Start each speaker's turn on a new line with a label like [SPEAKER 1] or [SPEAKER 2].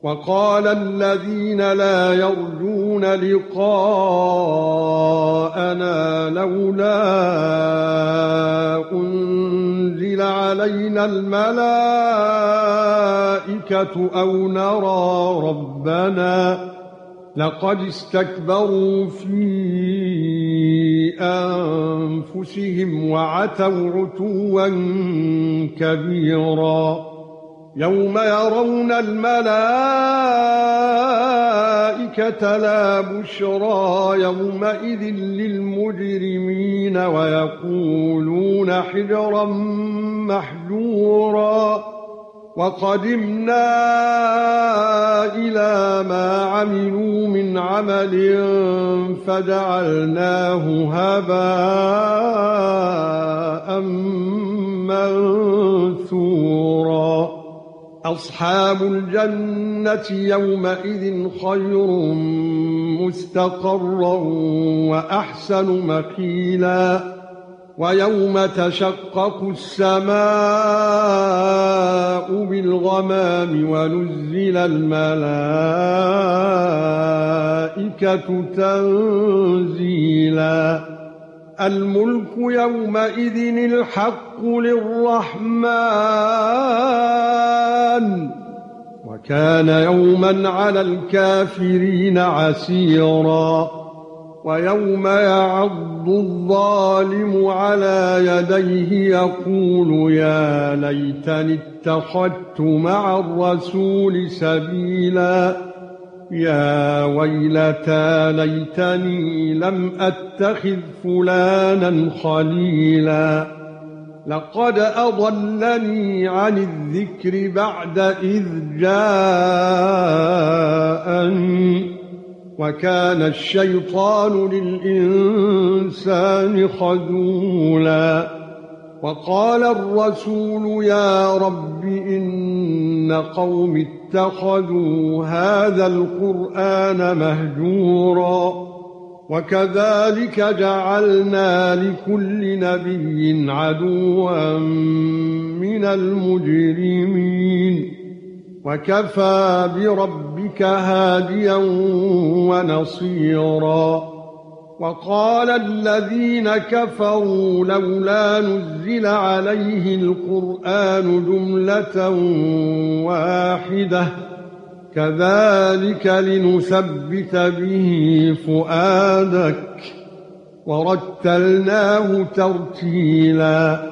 [SPEAKER 1] وقال الذين لا يرجون لقاءنا لولا أنزل علينا الملائكة أو نرى ربنا لقد استكبروا في أنفسهم وعتوا عتوا كبيرا يوم يرون الملائكة لا بشرى يومئذ للمجرمين ويقولون حجرا محجورا وقدمنا إلى ما عملوا من عمل فجعلناه هباء منثورا أصحاب الجنة يومئذ خير مستقرا وأحسن مقيلا ويوم تشقق السماء بالغمام ونزل الملائكة تنزيلا الملك يومئذ الحق للرحمن وكان يوما على الكافرين عسيرا ويوم يعض الظالم على يديه يقول يا ليتني اتخذت مع الرسول سبيلا يا ويلتى ليتني لم اتخذ فلانا خليلا لقد اضلني عن الذكر بعد اذ جاءني وكان الشيطان للإنسان خذولا وقال الرسول يا رب إن قوم اتخذوا هذا القرآن مهجورا وكذلك جعلنا لكل نبي عدوا من المجرمين وكفى بربك هاديا ونصيرا وقال الذين كفروا لولا نزل عليه القرآن جملة واحدة كذلك لنثبت به فؤادك ورتلناه ترتيلا